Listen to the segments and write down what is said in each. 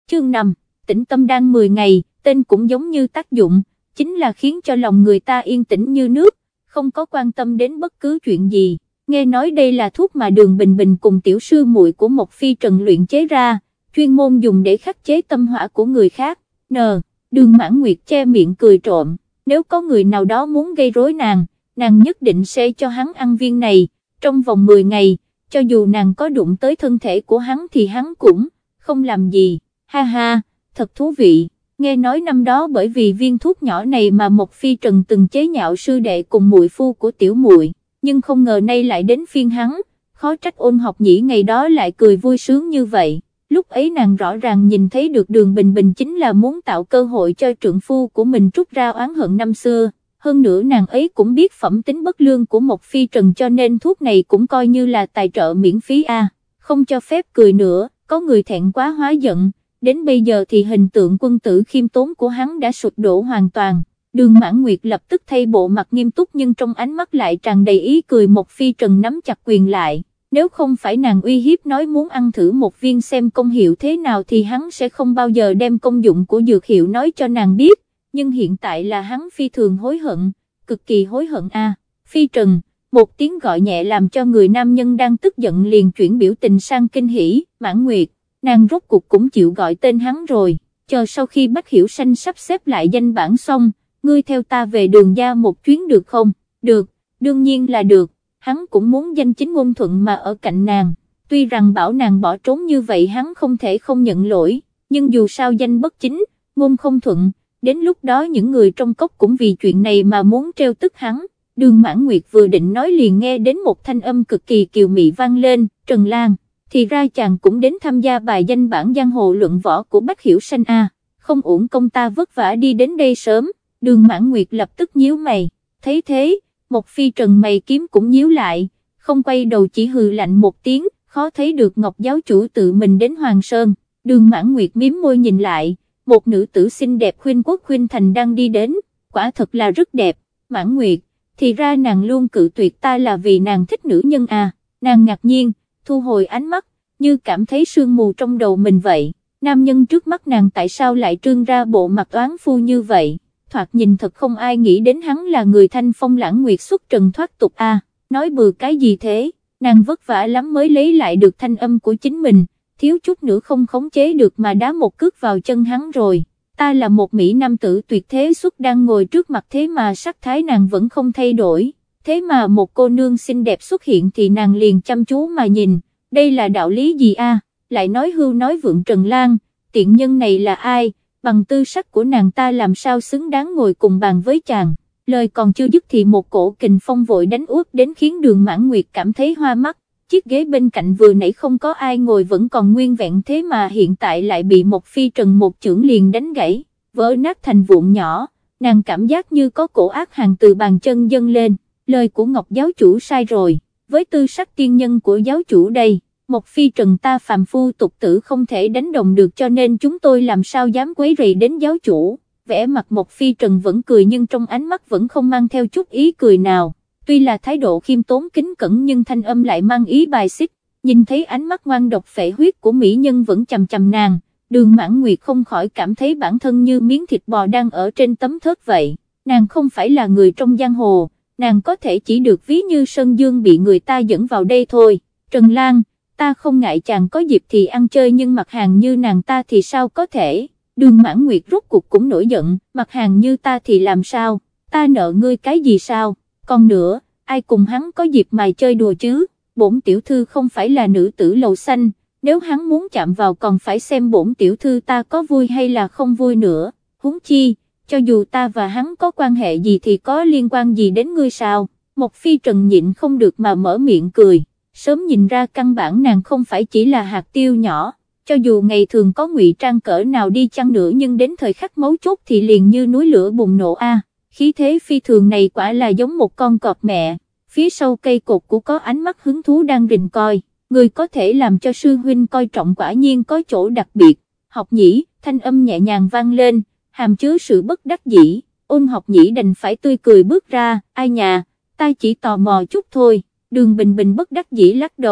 Chương 5, tĩnh tâm đan 10 ngày, tên cũng giống như tác dụng, chính là khiến cho lòng người ta yên tĩnh như nước, không có quan tâm đến bất cứ chuyện gì. Nghe nói đây là thuốc mà Đường Bình Bình cùng tiểu sư muội của Mộc Phi Trần luyện chế ra, chuyên môn dùng để khắc chế tâm hỏa của người khác. Đường Mãn Nguyệt che miệng cười trộm, nếu có người nào đó muốn gây rối nàng nhất định sẽ cho hắn ăn viên này, trong vòng 10 ngày, cho dù nàng có đụng tới thân thể của hắn thì hắn cũng không làm gì. Ha ha, thật thú vị. Nghe nói năm đó bởi vì viên thuốc nhỏ này mà Mộc Phi Trần từng chế nhạo sư đệ cùng muội phu của tiểu muội, nhưng không ngờ nay lại đến phiên hắn, khó trách Ôn Học Nhĩ ngày đó lại cười vui sướng như vậy. Lúc ấy nàng rõ ràng nhìn thấy được Đường Bình Bình chính là muốn tạo cơ hội cho trượng phu của mình trút ra oán hận năm xưa, hơn nữa nàng ấy cũng biết phẩm tính bất lương của Mộc Phi Trần cho nên thuốc này cũng coi như là tài trợ miễn phí a. Không cho phép cười nữa, có người thẹn quá hóa giận, đến bây giờ thì hình tượng quân tử khiêm tốn của hắn đã sụp đổ hoàn toàn. Đường Mãn Nguyệt lập tức thay bộ mặt nghiêm túc nhưng trong ánh mắt lại tràn đầy ý cười. Mộc Phi Trần nắm chặt quyền lại, nếu không phải nàng uy hiếp nói muốn ăn thử một viên xem công hiệu thế nào thì hắn sẽ không bao giờ đem công dụng của dược hiệu nói cho nàng biết, nhưng hiện tại là hắn phi thường hối hận, cực kỳ hối hận a. Phi Trần, một tiếng gọi nhẹ làm cho người nam nhân đang tức giận liền chuyển biểu tình sang kinh hỉ. Mãn Nguyệt, nàng rốt cuộc cũng chịu gọi tên hắn rồi, chờ sau khi Bách Hiểu Sanh sắp xếp lại danh bản xong, ngươi theo ta về Đường gia một chuyến được không? Được, đương nhiên là được, hắn cũng muốn danh chính ngôn thuận mà ở cạnh nàng, tuy rằng bảo nàng bỏ trốn như vậy hắn không thể không nhận lỗi, nhưng dù sao danh bất chính, ngôn không thuận, đến lúc đó những người trong cốc cũng vì chuyện này mà muốn trêu tức hắn. Đường Mãn Nguyệt vừa định nói liền nghe đến một thanh âm cực kỳ kiều mị vang lên, Trần Lan, thì ra chàng cũng đến tham gia bài danh bản giang hồ luận võ của Bách Hiểu Sanh a, không uổng công ta vất vả đi đến đây sớm. Đường Mãn Nguyệt lập tức nhíu mày, thấy thế, Mộc Phi Trần mày kiếm cũng nhíu lại, không quay đầu chỉ hừ lạnh một tiếng, khó thấy được Ngọc giáo chủ tự mình đến Hoàng Sơn. Đường Mãn Nguyệt miếm môi nhìn lại, một nữ tử xinh đẹp khuynh quốc khuynh thành đang đi đến, quả thật là rất đẹp. Mãn Nguyệt, thì ra nàng luôn cự tuyệt ta là vì nàng thích nữ nhân à? Nàng ngạc nhiên, thu hồi ánh mắt, như cảm thấy sương mù trong đầu mình vậy. Nam nhân trước mắt nàng tại sao lại trương ra bộ mặt oán phu như vậy? Thoạt nhìn thật không ai nghĩ đến hắn là người thanh phong lãng nguyệt xuất trần thoát tục a. Nói bừa cái gì thế, nàng vất vả lắm mới lấy lại được thanh âm của chính mình, thiếu chút nữa không khống chế được mà đá một cước vào chân hắn rồi. Ta là một mỹ nam tử tuyệt thế xuất đang ngồi trước mặt thế mà sắc thái nàng vẫn không thay đổi, thế mà một cô nương xinh đẹp xuất hiện thì nàng liền chăm chú mà nhìn, đây là đạo lý gì a? Lại nói hưu nói vượng Trần Lan, tiện nhân này là ai? Bằng tư sắc của nàng ta làm sao xứng đáng ngồi cùng bàn với chàng. Lời còn chưa dứt thì một cổ kình phong vội đánh úp đến khiến Đường Mãn Nguyệt cảm thấy hoa mắt, chiếc ghế bên cạnh vừa nãy không có ai ngồi vẫn còn nguyên vẹn thế mà hiện tại lại bị Mộc Phi Trần một chưởng liền đánh gãy, vỡ nát thành vụn nhỏ, nàng cảm giác như có cổ ác hàn từ bàn chân dâng lên. Lời của Ngọc giáo chủ sai rồi, với tư sắc tiên nhân của giáo chủ đây, Mộc Phi Trần ta phàm phu tục tử không thể đánh đồng được cho nên chúng tôi làm sao dám quấy rầy đến giáo chủ. Vẻ mặt Mộc Phi Trần vẫn cười nhưng trong ánh mắt vẫn không mang theo chút ý cười nào, tuy là thái độ khiêm tốn kính cẩn nhưng thanh âm lại mang ý bài xích. Nhìn thấy ánh mắt ngoan độc phệ huyết của mỹ nhân vẫn chằm chằm nàng, Đường Mãn Nguyệt không khỏi cảm thấy bản thân như miếng thịt bò đang ở trên tấm thớt vậy. Nàng không phải là người trong giang hồ, nàng có thể chỉ được ví như Sơn Dương bị người ta dẫn vào đây thôi. Trần Lan, ta không ngại chàng có dịp thì ăn chơi nhưng mặt hàng như nàng ta thì sao có thể? Đường Mãn Nguyệt rốt cuộc cũng nổi giận, mặt hàng như ta thì làm sao, ta nợ ngươi cái gì sao, còn nữa, ai cùng hắn có dịp mà chơi đùa chứ, bổn tiểu thư không phải là nữ tử lầu xanh, nếu hắn muốn chạm vào còn phải xem bổn tiểu thư ta có vui hay là không vui nữa, huống chi, cho dù ta và hắn có quan hệ gì thì có liên quan gì đến ngươi sao? Mộc Phi Trần nhịn không được mà mở miệng cười, sớm nhìn ra căn bản nàng không phải chỉ là hạt tiêu nhỏ. Cho dù ngày thường có ngụy trang cỡ nào đi chăng nữa nhưng đến thời khắc mấu chốt thì liền như núi lửa bùng nổ a. Khí thế phi thường này quả là giống một con cọp mẹ, phía sau cây cột của có ánh mắt hứng thú đang rình coi, người có thể làm cho sư huynh coi trọng quả nhiên có chỗ đặc biệt. Học Nhĩ, thanh âm nhẹ nhàng vang lên, hàm chứa sự bất đắc dĩ. Ôn Học Nhĩ đành phải tươi cười bước ra, ai nhà, ta chỉ tò mò chút thôi. Đường Bình Bình bất đắc dĩ lắc đầu,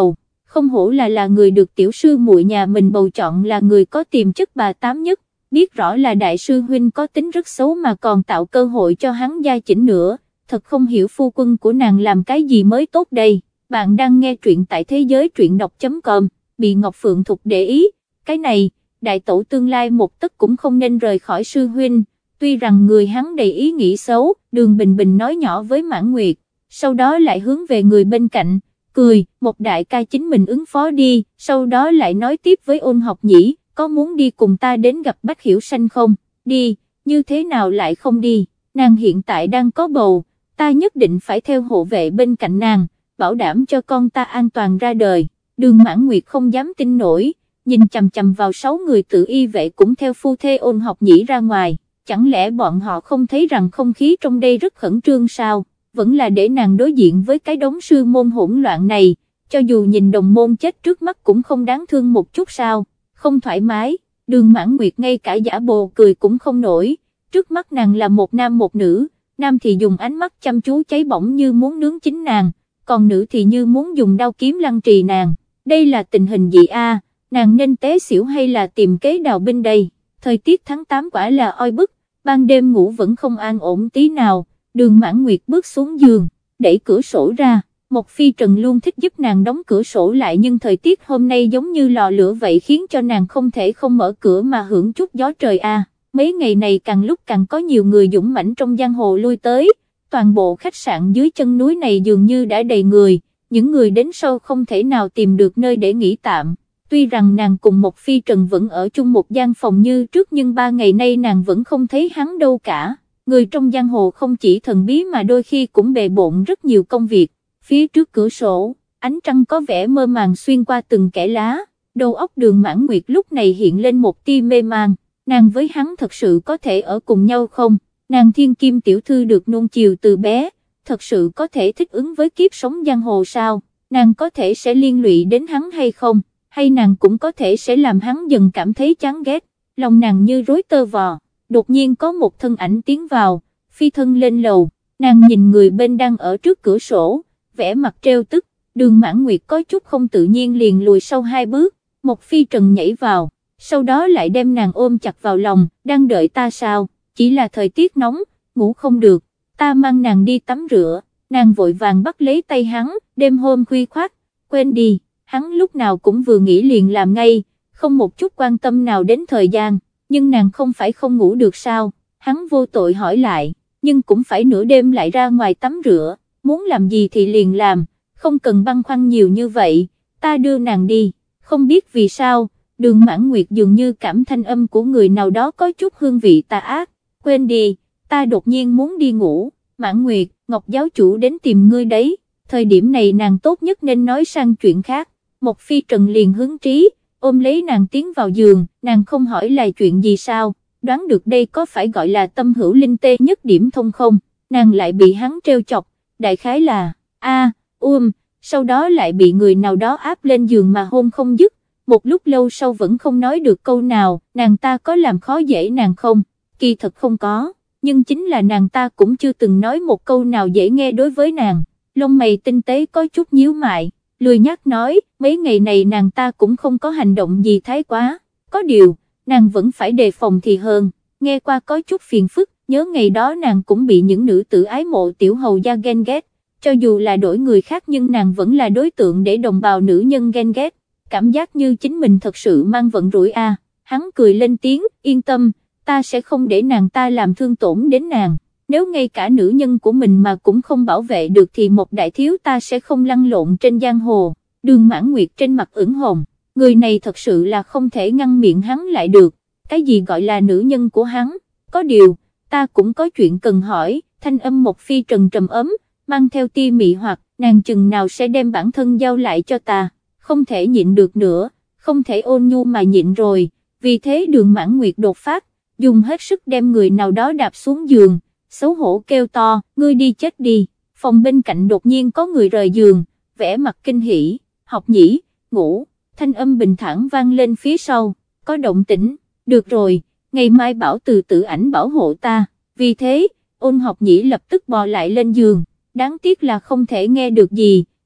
không hổ là người được tiểu sư muội nhà mình bầu chọn là người có tiềm chất bà tám nhất, biết rõ là đại sư huynh có tính rất xấu mà còn tạo cơ hội cho hắn gia chỉnh nữa, thật không hiểu phu quân của nàng làm cái gì mới tốt đây. Bạn đang nghe truyện tại thế giới truyện đọc.com, bị Ngọc Phượng Thục để ý, cái này, đại tổ tương lai một tấc cũng không nên rời khỏi sư huynh, tuy rằng người hắn đầy ý nghĩ xấu, Đường Bình Bình nói nhỏ với Mãn Nguyệt, sau đó lại hướng về người bên cạnh, cười, một đại ca chính mình ứng phó đi, sau đó lại nói tiếp với Ôn Học Nhĩ, có muốn đi cùng ta đến gặp Bách Hiểu Sanh không? Đi, như thế nào lại không đi, nàng hiện tại đang có bầu, ta nhất định phải theo hộ vệ bên cạnh nàng, bảo đảm cho con ta an toàn ra đời. Đường Mãn Nguyệt không dám tin nổi, nhìn chằm chằm vào 6 người tự y vệ cũng theo phu thê Ôn Học Nhĩ ra ngoài, chẳng lẽ bọn họ không thấy rằng không khí trong đây rất khẩn trương sao, vẫn là để nàng đối diện với cái đống sư môn hỗn loạn này, cho dù nhìn đồng môn chết trước mắt cũng không đáng thương một chút sao, không thoải mái. Đường Mãn Nguyệt ngay cả giả bồ cười cũng không nổi, trước mắt nàng là một nam một nữ, nam thì dùng ánh mắt chăm chú cháy bỏng như muốn nướng chính nàng, còn nữ thì như muốn dùng đao kiếm lăng trì nàng, đây là tình hình gì a? Nàng nên té xỉu hay là tìm kế đào binh đây? Thời tiết tháng 8 quả là oi bức, ban đêm ngủ vẫn không an ổn tí nào. Đường Mãn Nguyệt bước xuống giường, đẩy cửa sổ ra, Mộc Phi Trần luôn thích giúp nàng đóng cửa sổ lại nhưng thời tiết hôm nay giống như lò lửa vậy khiến cho nàng không thể không mở cửa mà hưởng chút gió trời a. Mấy ngày này càng lúc càng có nhiều người dũng mãnh trong giang hồ lui tới, toàn bộ khách sạn dưới chân núi này dường như đã đầy người, những người đến sau không thể nào tìm được nơi để nghỉ tạm. Tuy rằng nàng cùng Mộc Phi Trần vẫn ở chung một gian phòng như trước nhưng 3 ngày nay nàng vẫn không thấy hắn đâu cả. Người trong giang hồ không chỉ thần bí mà đôi khi cũng bề bộn rất nhiều công việc. Phía trước cửa sổ, ánh trăng có vẻ mơ màng xuyên qua từng kẽ lá, đầu óc Đường Mãn Nguyệt lúc này hiện lên một tia mê man, nàng với hắn thật sự có thể ở cùng nhau không? Nàng thiên kim tiểu thư được nuông chiều từ bé, thật sự có thể thích ứng với kiếp sống giang hồ sao? Nàng có thể sẽ liên lụy đến hắn hay không? Hay nàng cũng có thể sẽ làm hắn dần cảm thấy chán ghét, lòng nàng như rối tơ vò. Đột nhiên có một thân ảnh tiến vào, phi thân lên lầu, nàng nhìn người bên đang ở trước cửa sổ, vẻ mặt trêu tức. Đường Mãn Nguyệt có chút không tự nhiên liền lùi sau 2 bước, Mộc Phi Trần nhảy vào, sau đó lại đem nàng ôm chặt vào lòng, đang đợi ta sao, chỉ là thời tiết nóng, ngủ không được, ta mang nàng đi tắm rửa. Nàng vội vàng bắt lấy tay hắn, đêm hôm khuya khoắt, quên đi, hắn lúc nào cũng vừa nghĩ liền làm ngay, không một chút quan tâm nào đến thời gian. Nhưng nàng không phải không ngủ được sao? Hắn vô tội hỏi lại, nhưng cũng phải nửa đêm lại ra ngoài tắm rửa, muốn làm gì thì liền làm, không cần băn khoăn nhiều như vậy, ta đưa nàng đi. Không biết vì sao, Đường Mãn Nguyệt dường như cảm thanh âm của người nào đó có chút hương vị tà ác, quên đi, ta đột nhiên muốn đi ngủ. Mãn Nguyệt, Ngọc giáo chủ đến tìm ngươi đấy. Thời điểm này nàng tốt nhất nên nói sang chuyện khác. Mộc Phi Trần liền hứng trí, ôm lấy nàng tiến vào giường, nàng không hỏi là chuyện gì sao, đoán được đây có phải gọi là tâm hữu linh tê nhất điểm thông không, nàng lại bị hắn trêu chọc, đại khái là, sau đó lại bị người nào đó áp lên giường mà hôn không dứt, một lúc lâu sau vẫn không nói được câu nào, nàng ta có làm khó dễ nàng không, kỳ thật không có, nhưng chính là nàng ta cũng chưa từng nói một câu nào dễ nghe đối với nàng, lông mày tinh tế có chút nhíu mại. Lười nhác nói, mấy ngày này nàng ta cũng không có hành động gì thái quá, có điều, nàng vẫn phải đề phòng thì hơn, nghe qua có chút phiền phức, nhớ ngày đó nàng cũng bị những nữ tử ái mộ tiểu hầu gia ghen ghét, cho dù là đổi người khác nhưng nàng vẫn là đối tượng để đồng bào nữ nhân ghen ghét, cảm giác như chính mình thật sự mang vận rủi a. Hắn cười lên tiếng, yên tâm, ta sẽ không để nàng ta làm thương tổn đến nàng. Nếu ngay cả nữ nhân của mình mà cũng không bảo vệ được thì một đại thiếu ta sẽ không lăn lộn trên giang hồ. Đường Mãn Nguyệt trên mặt ửng hồng, người này thật sự là không thể ngăn miệng hắn lại được, cái gì gọi là nữ nhân của hắn, có điều, ta cũng có chuyện cần hỏi. Thanh âm Mộc Phi Trần trầm ấm, mang theo tia mị hoặc, nàng chừng nào sẽ đem bản thân giao lại cho ta, không thể nhịn được nữa, không thể ôn nhu mà nhịn rồi, vì thế Đường Mãn Nguyệt đột phát, dùng hết sức đem người nào đó đạp xuống giường. Xấu hổ kêu to, ngươi đi chết đi. Phòng bên cạnh đột nhiên có người rời giường, vẻ mặt kinh hỉ, Học Nhĩ, ngủ. Thanh âm bình thản vang lên phía sau, có động tĩnh, được rồi, ngày mai bảo từ Tử Ảnh bảo hộ ta. Vì thế, Ôn Học Nhĩ lập tức bò lại lên giường, đáng tiếc là không thể nghe được gì,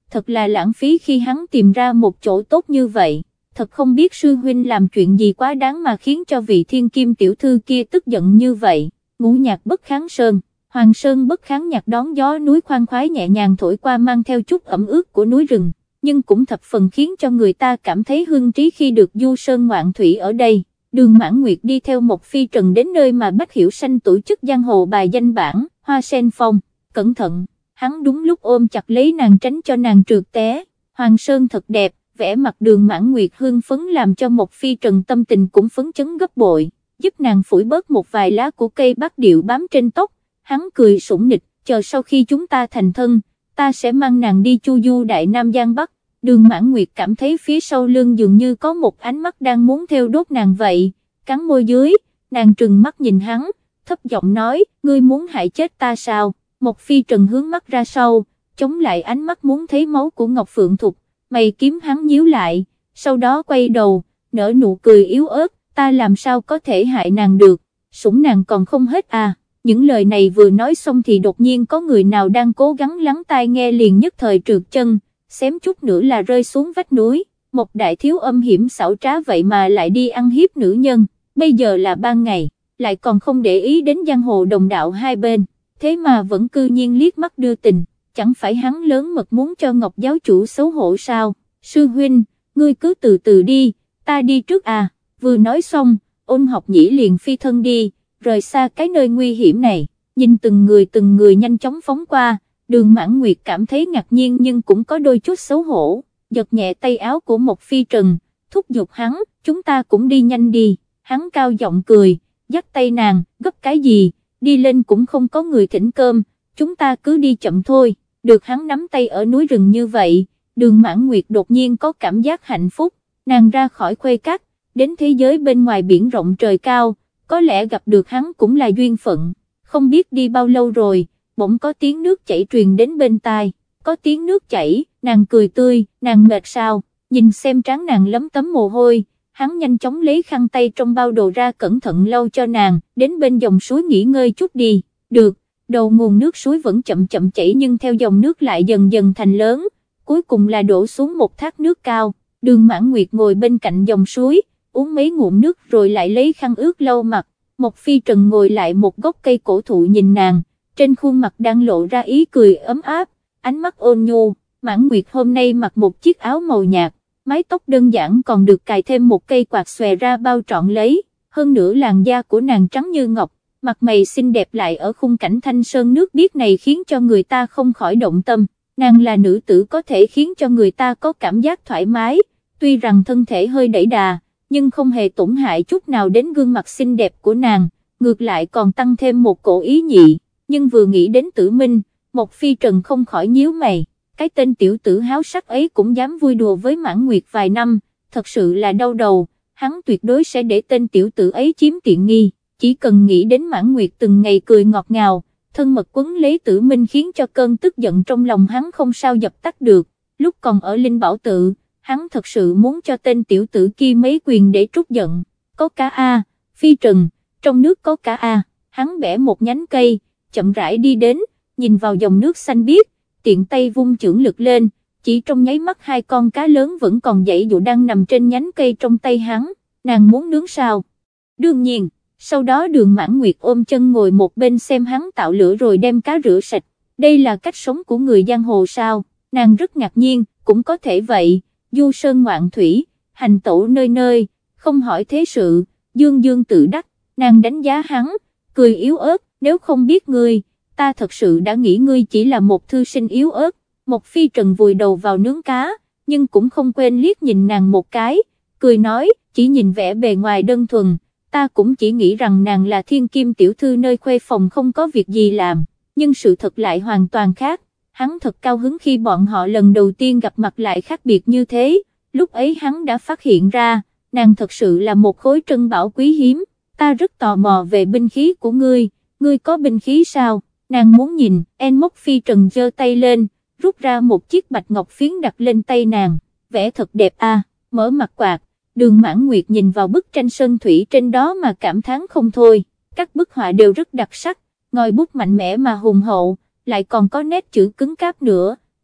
thật là lãng phí khi hắn tìm ra một chỗ tốt như vậy, thật không biết sư huynh làm chuyện gì quá đáng mà khiến cho vị thiên kim tiểu thư kia tức giận như vậy. Ngũ nhạc bất kháng sơn, Hoàng Sơn bất kháng nhạc đón gió núi khoan khoái nhẹ nhàng thổi qua mang theo chút ẩm ướt của núi rừng, nhưng cũng thập phần khiến cho người ta cảm thấy hưng trí khi được du sơn ngoạn thủy ở đây. Đường Mãn Nguyệt đi theo một phi trần đến nơi mà Bách Hiểu Sanh tổ chức giang hồ bài danh bảng, Hoa Sen Phong, cẩn thận, hắn đúng lúc ôm chặt lấy nàng tránh cho nàng trượt té. Hoàng Sơn thật đẹp, vẻ mặt Đường Mãn Nguyệt hưng phấn làm cho một phi trần tâm tình cũng phấn chấn gấp bội, giúp nàng phủi bớt một vài lá của cây bát điệu bám trên tóc. Hắn cười sủng nịch, chờ sau khi chúng ta thành thân, ta sẽ mang nàng đi chu du Đại Nam Giang Bắc. Đường Mãn Nguyệt cảm thấy phía sau lưng dường như có một ánh mắt đang muốn theo đốt nàng vậy, cắn môi dưới, nàng trừng mắt nhìn hắn, thấp giọng nói, ngươi muốn hại chết ta sao? Một phi trần hướng mắt ra sau, chống lại ánh mắt muốn thấy máu của Ngọc Phượng Thục, mày kiếm hắn nhíu lại, sau đó quay đầu, nở nụ cười yếu ớt, ta làm sao có thể hại nàng được, sủng nàng còn không hết à. Những lời này vừa nói xong thì đột nhiên có người nào đang cố gắng lắng tai nghe liền nhất thời trượt chân, xém chút nữa là rơi xuống vách núi. Một đại thiếu âm hiểm xảo trá vậy mà lại đi ăn hiếp nữ nhân, bây giờ là ban ngày, lại còn không để ý đến giang hồ đồng đạo hai bên, thế mà vẫn cư nhiên liếc mắt đưa tình, chẳng phải hắn lớn mật muốn cho Ngọc giáo chủ xấu hổ sao? Sư huynh, ngươi cứ từ từ đi, ta đi trước à. Vừa nói xong, Ôn Học Nhĩ liền phi thân đi, rời xa cái nơi nguy hiểm này, nhìn từng người nhanh chóng phóng qua. Đường Mãn Nguyệt cảm thấy ngạc nhiên nhưng cũng có đôi chút xấu hổ, giật nhẹ tay áo của một phi trần, thúc giục hắn, chúng ta cũng đi nhanh đi. Hắn cao giọng cười, dắt tay nàng, gấp cái gì, đi lên cũng không có người thỉnh cơm, chúng ta cứ đi chậm thôi. Được hắn nắm tay ở núi rừng như vậy, Đường Mãn Nguyệt đột nhiên có cảm giác hạnh phúc, nàng ra khỏi khuê các, đến thế giới bên ngoài biển rộng trời cao, có lẽ gặp được hắn cũng là duyên phận. Không biết đi bao lâu rồi, bỗng có tiếng nước chảy truyền đến bên tai, có tiếng nước chảy, nàng cười tươi, nàng mệt sao, nhìn xem trán nàng lấm tấm mồ hôi, hắn nhanh chóng lấy khăn tay trong bao đồ ra cẩn thận lau cho nàng, đến bên dòng suối nghỉ ngơi chút đi. Được, đầu nguồn nước suối vẫn chậm chậm chảy nhưng theo dòng nước lại dần dần thành lớn, cuối cùng là đổ xuống một thác nước cao. Đường Mãn Nguyệt ngồi bên cạnh dòng suối, uống mấy ngụm nước rồi lại lấy khăn ướt lau mặt. Một phi trần ngồi lại một gốc cây cổ thụ nhìn nàng, trên khuôn mặt đang lộ ra ý cười ấm áp, ánh mắt ôn nhu. Mãn Nguyệt hôm nay mặc một chiếc áo màu nhạt, mái tóc đơn giản còn được cài thêm một cây quạt xòe ra bao trọn lấy, hơn nữa làn da của nàng trắng như ngọc, mặt mày xinh đẹp lại ở khung cảnh thanh sơn nước biếc này khiến cho người ta không khỏi động tâm. Nàng là nữ tử có thể khiến cho người ta có cảm giác thoải mái, tuy rằng thân thể hơi đẩy đà, nhưng không hề tổn hại chút nào đến gương mặt xinh đẹp của nàng, ngược lại còn tăng thêm một cổ ý nhị. Nhưng vừa nghĩ đến Tử Minh, một phi trần không khỏi nhíu mày, cái tên tiểu tử háo sắc ấy cũng dám vui đùa với Mãn Nguyệt vài năm, thật sự là đau đầu, hắn tuyệt đối sẽ để tên tiểu tử ấy chiếm tiện nghi. Chỉ cần nghĩ đến Mãn Nguyệt từng ngày cười ngọt ngào, thân mật quấn lấy Tử Minh khiến cho cơn tức giận trong lòng hắn không sao dập tắt được. Lúc còn ở Linh Bảo Tự, hắn thật sự muốn cho tên tiểu tử kia mấy quyền để trút giận. Có cá a, phi trần, trong nước có cá a. Hắn bẻ một nhánh cây, chậm rãi đi đến, nhìn vào dòng nước xanh biếc, tiện tay vung chưởng lực lên, chỉ trong nháy mắt hai con cá lớn vẫn còn giãy giụa đang nằm trên nhánh cây trong tay hắn. Nàng muốn nướng sao? Đương nhiên. Sau đó Đường Mãn Nguyệt ôm chân ngồi một bên xem hắn tạo lửa rồi đem cá rửa sạch. Đây là cách sống của người giang hồ sao? Nàng rất ngạc nhiên, cũng có thể vậy, du sơn ngoạn thủy, hành tẩu nơi nơi, không hỏi thế sự, dương dương tự đắc. Nàng đánh giá hắn, cười yếu ớt, nếu không biết ngươi, ta thật sự đã nghĩ ngươi chỉ là một thư sinh yếu ớt. Một phi trần vùi đầu vào nướng cá, nhưng cũng không quên liếc nhìn nàng một cái, cười nói, chỉ nhìn vẻ bề ngoài đơn thuần, ta cũng chỉ nghĩ rằng nàng là thiên kim tiểu thư nơi khuê phòng không có việc gì làm, nhưng sự thật lại hoàn toàn khác. Hắn thật cao hứng khi bọn họ lần đầu tiên gặp mặt lại khác biệt như thế, lúc ấy hắn đã phát hiện ra, nàng thật sự là một khối trân bảo quý hiếm. Ta rất tò mò về binh khí của ngươi có binh khí sao? Nàng muốn nhìn. Mốc phi trần giơ tay lên, rút ra một chiếc bạch ngọc phiến đặt lên tay nàng, vẽ thật đẹp a. Mở mặt quạt, Đường Mãn Nguyệt nhìn vào bức tranh sơn thủy trên đó mà cảm thán không thôi, các bức họa đều rất đặc sắc, ngòi bút mạnh mẽ mà hùng hậu, lại còn có nét chữ cứng cáp nữa,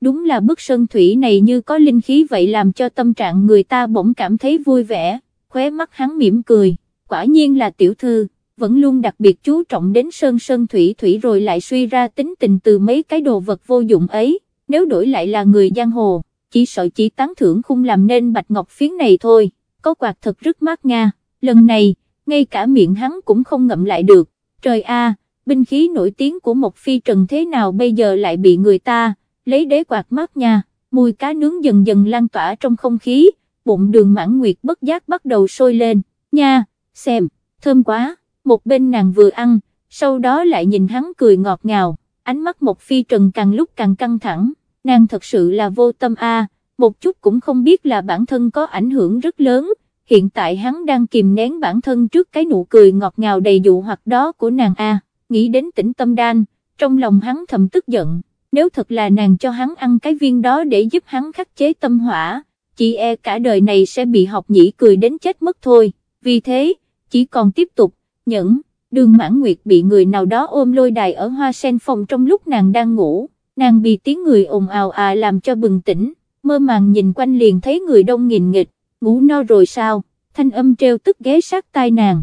đúng là bức sơn thủy này như có linh khí vậy, làm cho tâm trạng người ta bỗng cảm thấy vui vẻ, khóe mắt hắn mỉm cười, quả nhiên là tiểu thư, vẫn luôn đặc biệt chú trọng đến sơn thủy thủy rồi lại suy ra tính tình từ mấy cái đồ vật vô dụng ấy, nếu đổi lại là người giang hồ, chỉ sợ chỉ tán thưởng không làm nên bạch ngọc phiến này thôi, có quạt thật rất mát nga, lần này, ngay cả miệng hắn cũng không ngậm lại được, trời a, binh khí nổi tiếng của Mộc Phi Trần thế nào bây giờ lại bị người ta lấy đế quạt mát nha, mùi cá nướng dần dần lan tỏa trong không khí, bụng Đường Mãn Nguyệt bất giác bắt đầu sôi lên, nha, xem, thơm quá, một bên nàng vừa ăn, sau đó lại nhìn hắn cười ngọt ngào, ánh mắt Mộc Phi Trần càng lúc càng căng thẳng, nàng thật sự là vô tâm a, một chút cũng không biết là bản thân có ảnh hưởng rất lớn, hiện tại hắn đang kìm nén bản thân trước cái nụ cười ngọt ngào đầy dụ hoặc đó của nàng a, nghĩ đến Tĩnh Tâm Đan, trong lòng hắn thầm tức giận. Nếu thật là nàng cho hắn ăn cái viên đó để giúp hắn khắc chế tâm hỏa, chỉ e cả đời này sẽ bị Học Nhĩ cười đến chết mất thôi, vì thế, chỉ còn tiếp tục, nhẫn, Đường Mãn Nguyệt bị người nào đó ôm lôi đài ở hoa sen phòng trong lúc nàng đang ngủ, nàng bị tiếng người ồn ào làm cho bừng tỉnh, mơ màng nhìn quanh liền thấy người đông nghìn nghịch, ngủ no rồi sao, thanh âm treo tức ghé sát tai nàng,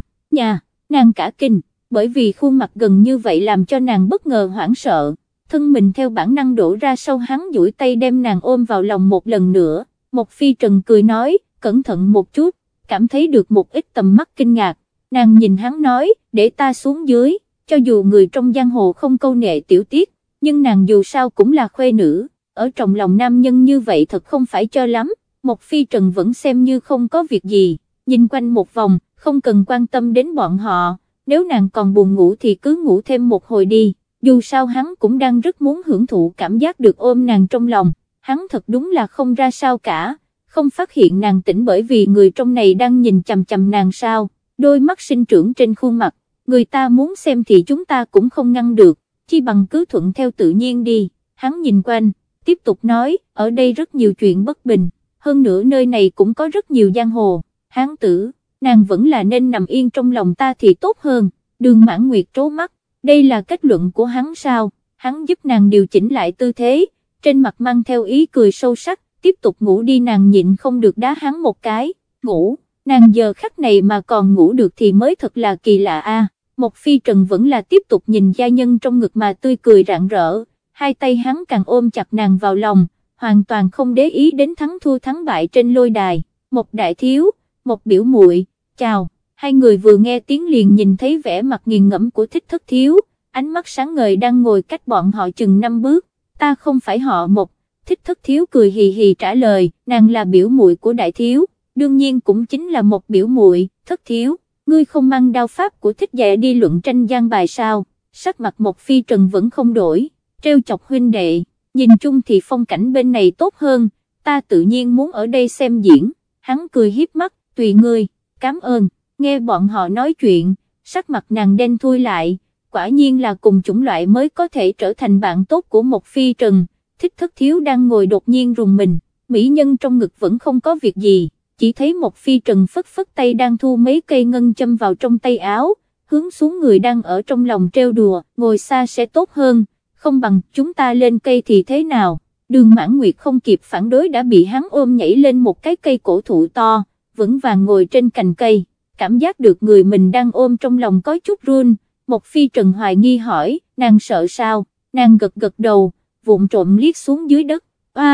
nàng cả kinh, bởi vì khuôn mặt gần như vậy làm cho nàng bất ngờ hoảng sợ. Thân mình theo bản năng đổ ra sau hắn duỗi tay đem nàng ôm vào lòng một lần nữa, Mộc Phi Trần cười nói, cẩn thận một chút, cảm thấy được một ít tầm mắt kinh ngạc, nàng nhìn hắn nói, để ta xuống dưới, cho dù người trong giang hồ không câu nệ tiểu tiết, nhưng nàng dù sao cũng là khuê nữ, ở trong lòng nam nhân như vậy thật không phải cho lắm, Mộc Phi Trần vẫn xem như không có việc gì, nhìn quanh một vòng, không cần quan tâm đến bọn họ, nếu nàng còn buồn ngủ thì cứ ngủ thêm một hồi đi. Dù sao hắn cũng đang rất muốn hưởng thụ cảm giác được ôm nàng trong lòng, hắn thật đúng là không ra sao cả, không phát hiện nàng tỉnh bởi vì người trong này đang nhìn chằm chằm nàng sao, đôi mắt sinh trưởng trên khuôn mặt, người ta muốn xem thì chúng ta cũng không ngăn được, chi bằng cứ thuận theo tự nhiên đi, hắn nhìn quanh, tiếp tục nói, ở đây rất nhiều chuyện bất bình, hơn nữa nơi này cũng có rất nhiều giang hồ, hán tử, nàng vẫn là nên nằm yên trong lòng ta thì tốt hơn, Đường Mãn Nguyệt trố mắt. Đây là kết luận của hắn sao, hắn giúp nàng điều chỉnh lại tư thế, trên mặt mang theo ý cười sâu sắc, tiếp tục ngủ đi, nàng nhịn không được đá hắn một cái, ngủ, nàng giờ khắc này mà còn ngủ được thì mới thật là kỳ lạ a. Mộc Phi Trần vẫn là tiếp tục nhìn gia nhân trong ngực mà tươi cười rạng rỡ, hai tay hắn càng ôm chặt nàng vào lòng, hoàn toàn không để ý đến thắng thua thắng bại trên lôi đài, một đại thiếu, một biểu muội, chào. Hai người vừa nghe tiếng liền nhìn thấy vẻ mặt nghiền ngẫm của Thích Thất Thiếu, ánh mắt sáng ngời đang ngồi cách bọn họ chừng 5 bước, ta không phải họ Mộc, Thích Thất Thiếu cười hì hì trả lời, nàng là biểu muội của đại thiếu, đương nhiên cũng chính là một biểu muội. Thất Thiếu, ngươi không mang đao pháp của Thích Dạ đi luận tranh giang bài sao, sắc mặt Mộc Phi Trần vẫn không đổi, trêu chọc huynh đệ, nhìn chung thì phong cảnh bên này tốt hơn, ta tự nhiên muốn ở đây xem diễn, hắn cười hiếp mắt, tùy ngươi, cảm ơn. Nghe bọn họ nói chuyện, sắc mặt nàng đen thui lại, quả nhiên là cùng chủng loại mới có thể trở thành bạn tốt của Mộc Phi Trần. Thích Thất Thiếu đang ngồi đột nhiên rùng mình, mỹ nhân trong ngực vẫn không có việc gì, chỉ thấy Mộc Phi Trần phất phất tay đang thu mấy cây ngân châm vào trong tay áo, hướng xuống người đang ở trong lòng trêu đùa, ngồi xa sẽ tốt hơn, không bằng chúng ta lên cây thì thế nào. Đường Mãn Nguyệt không kịp phản đối đã bị hắn ôm nhảy lên một cái cây cổ thụ to, vững vàng ngồi trên cành cây. Cảm giác được người mình đang ôm trong lòng có chút run, Mộc Phi Trần hoài nghi hỏi, nàng sợ sao, nàng gật gật đầu, vụng trộm liếc xuống dưới đất,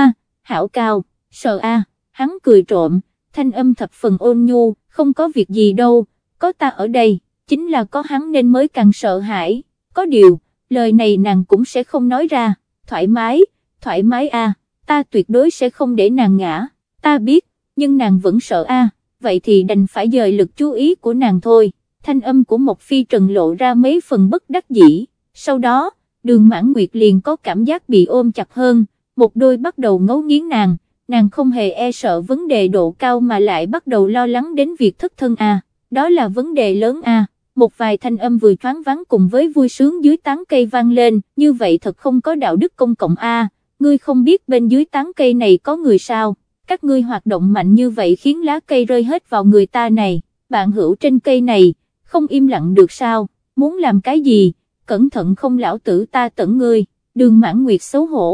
hảo cao, sợ hắn cười trộm, thanh âm thập phần ôn nhu, không có việc gì đâu, có ta ở đây, chính là có hắn nên mới càng sợ hãi, có điều, lời này nàng cũng sẽ không nói ra, thoải mái ta tuyệt đối sẽ không để nàng ngã, ta biết, nhưng nàng vẫn sợ vậy thì đành phải dời lực chú ý của nàng thôi, thanh âm của Mộc Phi Trần lộ ra mấy phần bất đắc dĩ, sau đó, Đường Mãn Nguyệt liền có cảm giác bị ôm chặt hơn, một đôi bắt đầu ngấu nghiến nàng không hề e sợ vấn đề độ cao mà lại bắt đầu lo lắng đến việc thất thân đó là vấn đề lớn một vài thanh âm vừa choáng váng cùng với vui sướng dưới tán cây vang lên, như vậy thật không có đạo đức công cộng ngươi không biết bên dưới tán cây này có người sao? Các ngươi hoạt động mạnh như vậy khiến lá cây rơi hết vào người ta này, bạn hữu trên cây này, không im lặng được sao, muốn làm cái gì, cẩn thận không lão tử ta tẩn ngươi. Đường Mãn Nguyệt xấu hổ,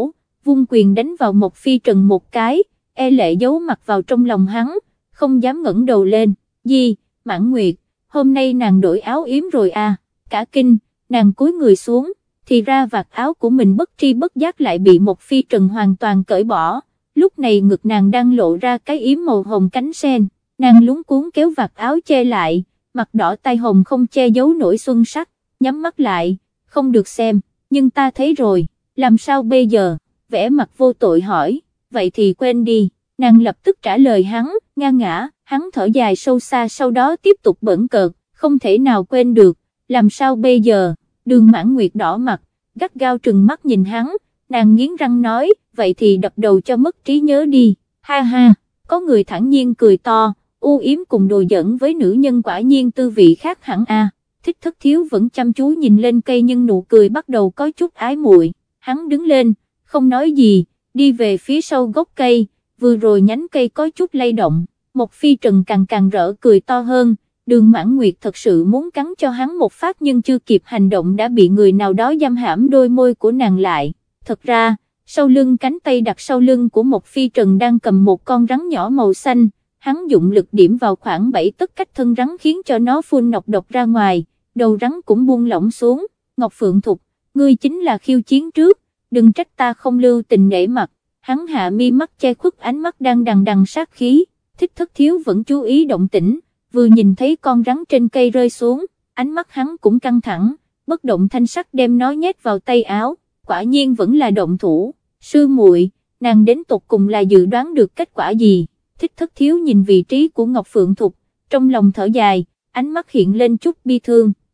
vung quyền đánh vào Mộc Phi Trần một cái, e lệ giấu mặt vào trong lòng hắn, không dám ngẩng đầu lên. Gì, Mãn Nguyệt, hôm nay nàng đổi áo yếm rồi à? Cả kinh, nàng cúi người xuống, thì ra vạt áo của mình bất tri bất giác lại bị Mộc Phi Trần hoàn toàn cởi bỏ, lúc này ngực nàng đang lộ ra cái yếm màu hồng cánh sen, nàng luống cuống kéo vạt áo che lại, mặt đỏ tai hồng không che giấu nổi xuân sắc, nhắm mắt lại, không được xem, nhưng ta thấy rồi, làm sao bây giờ? Vẻ mặt vô tội hỏi, vậy thì quên đi, nàng lập tức trả lời hắn, nga ngã, hắn thở dài sâu xa sau đó tiếp tục bỡn cợt, không thể nào quên được, làm sao bây giờ? Đường Mãn Nguyệt đỏ mặt, gắt gao trừng mắt nhìn hắn, nàng nghiến răng nói, vậy thì đập đầu cho mất trí nhớ đi, ha ha, có người thản nhiên cười to, u yếm cùng đùa giỡn với nữ nhân quả nhiên tư vị khác hẳn a. Thích Thất Thiếu vẫn chăm chú nhìn lên cây nhưng nụ cười bắt đầu có chút ái muội, hắn đứng lên, không nói gì, đi về phía sau gốc cây, vừa rồi nhánh cây có chút lay động, Mộc Phi Trần càng rỡ cười to hơn. Đường Mãn Nguyệt thật sự muốn cắn cho hắn một phát nhưng chưa kịp hành động đã bị người nào đó giam hãm đôi môi của nàng lại. Thật ra, sau lưng cánh tay đặt sau lưng của Mộc Phi Trần đang cầm một con rắn nhỏ màu xanh, hắn dụng lực điểm vào khoảng 7 tấc cách thân rắn khiến cho nó phun nọc độc ra ngoài, đầu rắn cũng buông lỏng xuống. Ngọc Phượng Thục, ngươi chính là khiêu chiến trước, đừng trách ta không lưu tình nể mặt. Hắn hạ mi mắt che khuất ánh mắt đang đằng đằng sát khí. Thích Thất Thiếu vẫn chú ý động tĩnh, vừa nhìn thấy con rắn trên cây rơi xuống, ánh mắt hắn cũng căng thẳng, bất động thanh sắc đem nó nhét vào tay áo, quả nhiên vẫn là động thủ. Sư muội, nàng đến tột cùng là dự đoán được kết quả gì? Thích Thất Thiếu nhìn vị trí của Ngọc Phượng Thục, trong lòng thở dài, ánh mắt hiện lên chút bi thương.